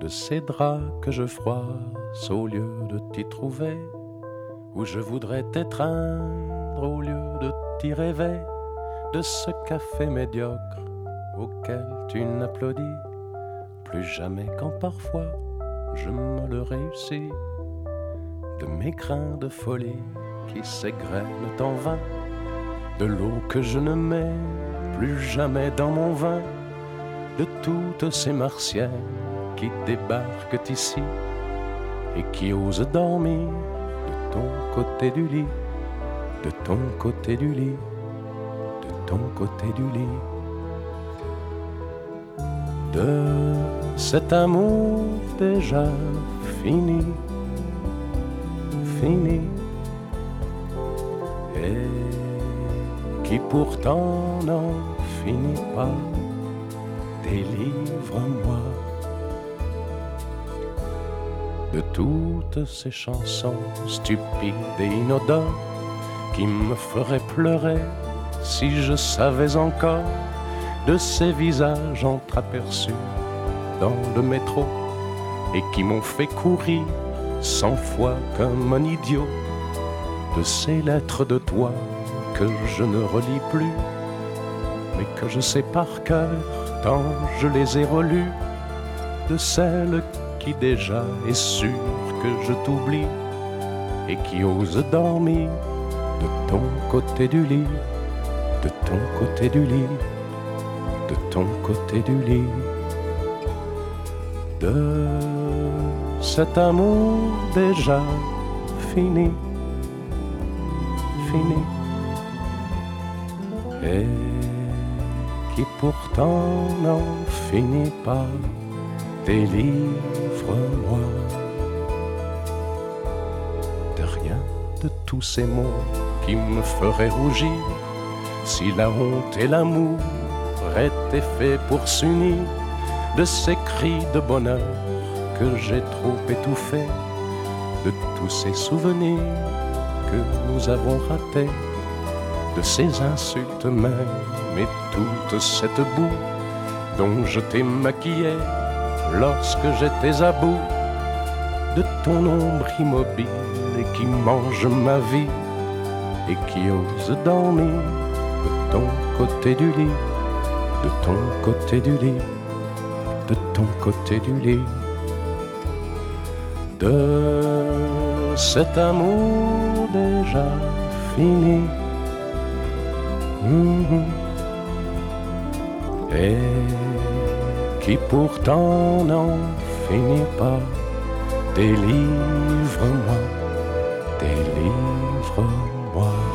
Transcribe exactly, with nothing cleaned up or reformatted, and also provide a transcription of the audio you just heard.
de ces draps que je froisse au lieu de t'y trouver, où je voudrais t'étreindre au lieu de t'y rêver, de ce café médiocre auquel tu n'applaudis plus jamais quand parfois je me le réussis, de mes grains de folie qui s'égrènent en vain, de l'eau que je ne mets plus jamais dans mon vin, de toutes ces martiennes qui débarquent ici et qui osent dormir de ton côté du lit, de ton côté du lit, de ton côté du lit. De cet amour déjà fini, fini, et qui pourtant n'en finit pas, délivre-moi de toutes ces chansons stupides et inodores qui me feraient pleurer si je savais encore, de ces visages entreaperçus dans le métro et qui m'ont fait courir cent fois comme un idiot, de ces lettres de toi que je ne relis plus mais que je sais par cœur tant je les ai relues, de celles qui déjà est sûr que je t'oublie et qui ose dormir de ton côté du lit, de ton côté du lit, de ton côté du lit, de cet amour déjà fini, fini, et qui pourtant n'en finit pas, délivre-moi de rien de tous ces mots qui me feraient rougir si la honte et l'amour étaient faits pour s'unir, de ces cris de bonheur que j'ai trop étouffés, de tous ces souvenirs que nous avons ratés, de ces insultes même et toute cette boue dont je t'ai maquillé lorsque j'étais à bout, de ton ombre immobile et qui mange ma vie et qui ose dormir de ton côté du lit, de ton côté du lit, de ton côté du lit, de cet amour déjà fini, mmh, et qui pourtant n'en finit pas, délivre-moi, délivre-moi.